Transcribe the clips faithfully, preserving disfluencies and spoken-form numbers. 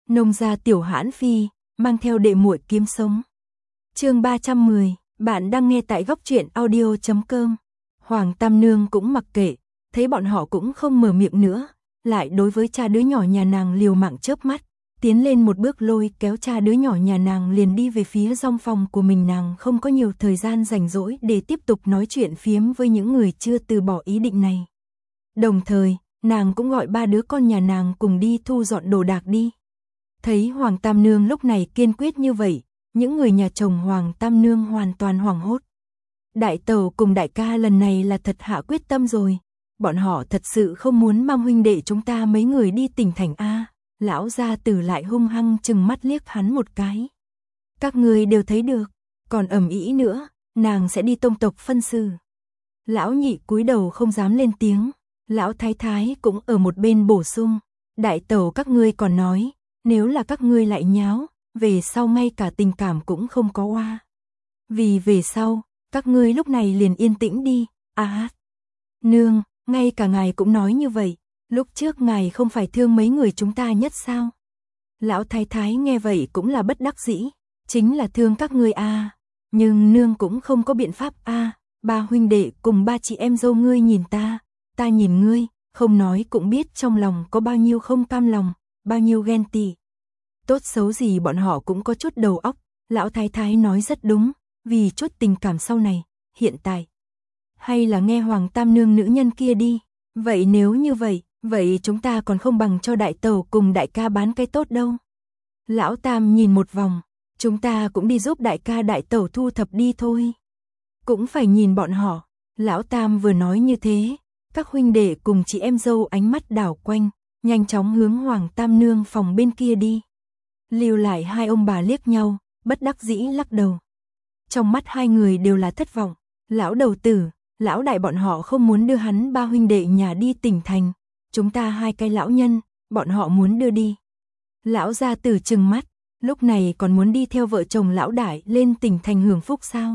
Nông gia tiểu hãn phi, mang theo đệ muội kiếm sống. Chương ba trăm mười, bạn đang nghe tại góc truyện audio chấm com. Hoàng Tam Nương cũng mặc kệ, thấy bọn họ cũng không mở miệng nữa, lại đối với cha đứa nhỏ nhà nàng liều mạng chớp mắt, tiến lên một bước lôi kéo cha đứa nhỏ nhà nàng liền đi về phía dong phòng của mình. Nàng không có nhiều thời gian rảnh rỗi để tiếp tục nói chuyện phiếm với những người chưa từ bỏ ý định này. Đồng thời, nàng cũng gọi ba đứa con nhà nàng cùng đi thu dọn đồ đạc đi. Thấy Hoàng Tam Nương lúc này kiên quyết như vậy, những người nhà chồng Hoàng Tam Nương hoàn toàn hoảng hốt. Đại tẩu cùng đại ca lần này là thật hạ quyết tâm rồi, bọn họ thật sự không muốn mang huynh đệ chúng ta mấy người đi tỉnh thành A. Lão gia tử lại hung hăng chừng mắt liếc hắn một cái. Các người đều thấy được, còn ầm ĩ nữa, nàng sẽ đi tông tộc phân xử. Lão nhị cúi đầu không dám lên tiếng, lão thái thái cũng ở một bên bổ sung, đại tẩu các ngươi còn nói, nếu là các ngươi lại nháo, về sau ngay cả tình cảm cũng không có oa. Vì về sau, các ngươi lúc này liền yên tĩnh đi. À, nương, ngay cả ngài cũng nói như vậy, lúc trước ngài không phải thương mấy người chúng ta nhất sao? Lão thái thái nghe vậy cũng là bất đắc dĩ, chính là thương các ngươi a, nhưng nương cũng không có biện pháp a, ba huynh đệ cùng ba chị em dâu ngươi nhìn ta, ta nhìn ngươi, không nói cũng biết trong lòng có bao nhiêu không cam lòng, bao nhiêu ghen tị. Tốt xấu gì bọn họ cũng có chút đầu óc, lão thái thái nói rất đúng, vì chút tình cảm sau này, hiện tại. Hay là nghe Hoàng Tam Nương nữ nhân kia đi, vậy nếu như vậy, vậy chúng ta còn không bằng cho đại tẩu cùng đại ca bán cái tốt đâu. Lão Tam nhìn một vòng, chúng ta cũng đi giúp đại ca đại tẩu thu thập đi thôi. Cũng phải nhìn bọn họ, lão Tam vừa nói như thế, các huynh đệ cùng chị em dâu ánh mắt đảo quanh, nhanh chóng hướng Hoàng Tam Nương phòng bên kia đi. Lưu lại hai ông bà liếc nhau, bất đắc dĩ lắc đầu. Trong mắt hai người đều là thất vọng, lão đầu tử, lão đại bọn họ không muốn đưa hắn ba huynh đệ nhà đi tỉnh thành, chúng ta hai cái lão nhân, bọn họ muốn đưa đi. Lão gia tử trừng mắt, lúc này còn muốn đi theo vợ chồng lão đại lên tỉnh thành hưởng phúc sao?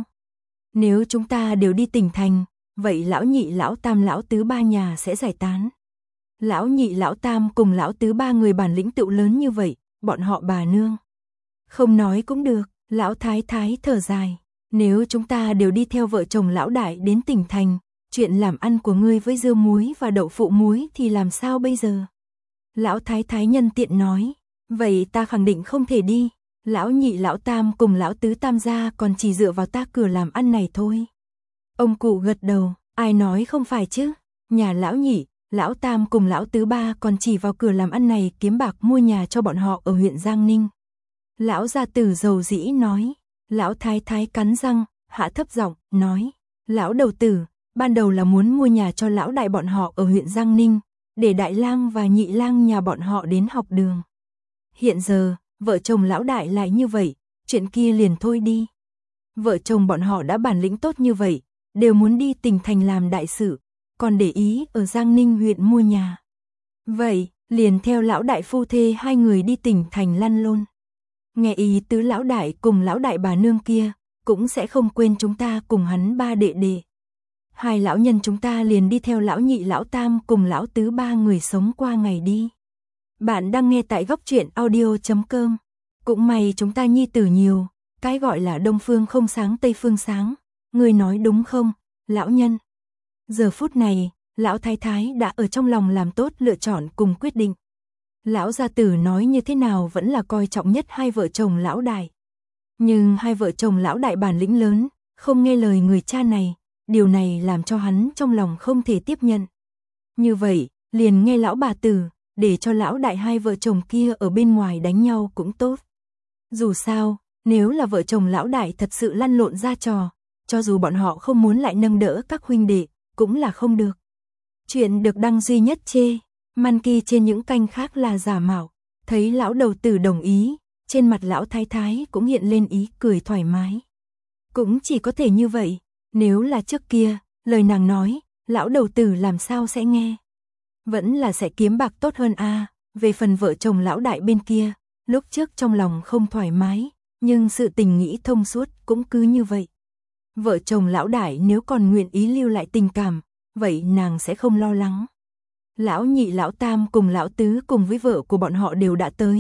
Nếu chúng ta đều đi tỉnh thành, vậy lão nhị lão tam lão tứ ba nhà sẽ giải tán. Lão nhị lão tam cùng lão tứ ba người bản lĩnh tựu lớn như vậy, bọn họ bà nương. Không nói cũng được, lão thái thái thở dài, nếu chúng ta đều đi theo vợ chồng lão đại đến tỉnh thành, chuyện làm ăn của ngươi với dưa muối và đậu phụ muối thì làm sao bây giờ? Lão thái thái nhân tiện nói, vậy ta khẳng định không thể đi, lão nhị lão tam cùng lão tứ tam gia còn chỉ dựa vào ta cửa làm ăn này thôi. Ông cụ gật đầu, ai nói không phải chứ, nhà lão nhị, lão tam cùng lão tứ ba còn chỉ vào cửa làm ăn này kiếm bạc mua nhà cho bọn họ ở huyện Giang Ninh. Lão gia tử dầu dĩ nói, lão thái thái cắn răng, hạ thấp giọng, nói, lão đầu tử, ban đầu là muốn mua nhà cho lão đại bọn họ ở huyện Giang Ninh, để đại lang và nhị lang nhà bọn họ đến học đường. Hiện giờ, vợ chồng lão đại lại như vậy, chuyện kia liền thôi đi. Vợ chồng bọn họ đã bản lĩnh tốt như vậy, đều muốn đi tỉnh thành làm đại sự, còn để ý ở Giang Ninh huyện mua nhà. Vậy, liền theo lão đại phu thê hai người đi tỉnh thành lăn lôn. Nghe ý tứ lão đại cùng lão đại bà nương kia, cũng sẽ không quên chúng ta cùng hắn ba đệ đệ. Hai lão nhân chúng ta liền đi theo lão nhị lão tam cùng lão tứ ba người sống qua ngày đi. Bạn đang nghe tại góc truyện audio chấm com. Cũng may chúng ta nhi tử nhiều, cái gọi là đông phương không sáng tây phương sáng, người nói đúng không, lão nhân? Giờ phút này, lão thái thái đã ở trong lòng làm tốt lựa chọn cùng quyết định. Lão gia tử nói như thế nào vẫn là coi trọng nhất hai vợ chồng lão đại. Nhưng hai vợ chồng lão đại bản lĩnh lớn, không nghe lời người cha này, điều này làm cho hắn trong lòng không thể tiếp nhận. Như vậy, liền nghe lão bà tử, để cho lão đại hai vợ chồng kia ở bên ngoài đánh nhau cũng tốt. Dù sao, nếu là vợ chồng lão đại thật sự lăn lộn ra trò, cho dù bọn họ không muốn lại nâng đỡ các huynh đệ, cũng là không được. Chuyện được đăng duy nhất chê, Monkey trên những kênh khác là giả mạo. Thấy lão đầu tử đồng ý, trên mặt lão thái thái cũng hiện lên ý cười thoải mái. Cũng chỉ có thể như vậy, nếu là trước kia, lời nàng nói, lão đầu tử làm sao sẽ nghe. Vẫn là sẽ kiếm bạc tốt hơn a. À. Về phần vợ chồng lão đại bên kia, lúc trước trong lòng không thoải mái, nhưng sự tình nghĩ thông suốt cũng cứ như vậy. Vợ chồng lão đại nếu còn nguyện ý lưu lại tình cảm, vậy nàng sẽ không lo lắng. Lão nhị lão tam cùng lão tứ cùng với vợ của bọn họ đều đã tới,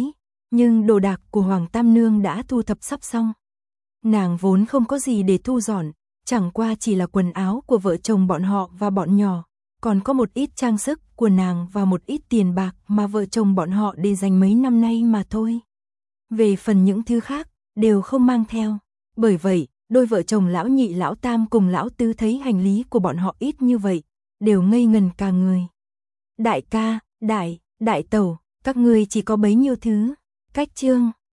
nhưng đồ đạc của Hoàng Tam Nương đã thu thập sắp xong. Nàng vốn không có gì để thu dọn, chẳng qua chỉ là quần áo của vợ chồng bọn họ và bọn nhỏ, còn có một ít trang sức của nàng và một ít tiền bạc mà vợ chồng bọn họ để dành mấy năm nay mà thôi. Về phần những thứ khác, đều không mang theo. Bởi vậy, đôi vợ chồng lão nhị lão tam cùng lão tứ thấy hành lý của bọn họ ít như vậy, đều ngây ngần cả người. Đại ca, đại, đại tẩu, các ngươi chỉ có bấy nhiêu thứ. Cách chương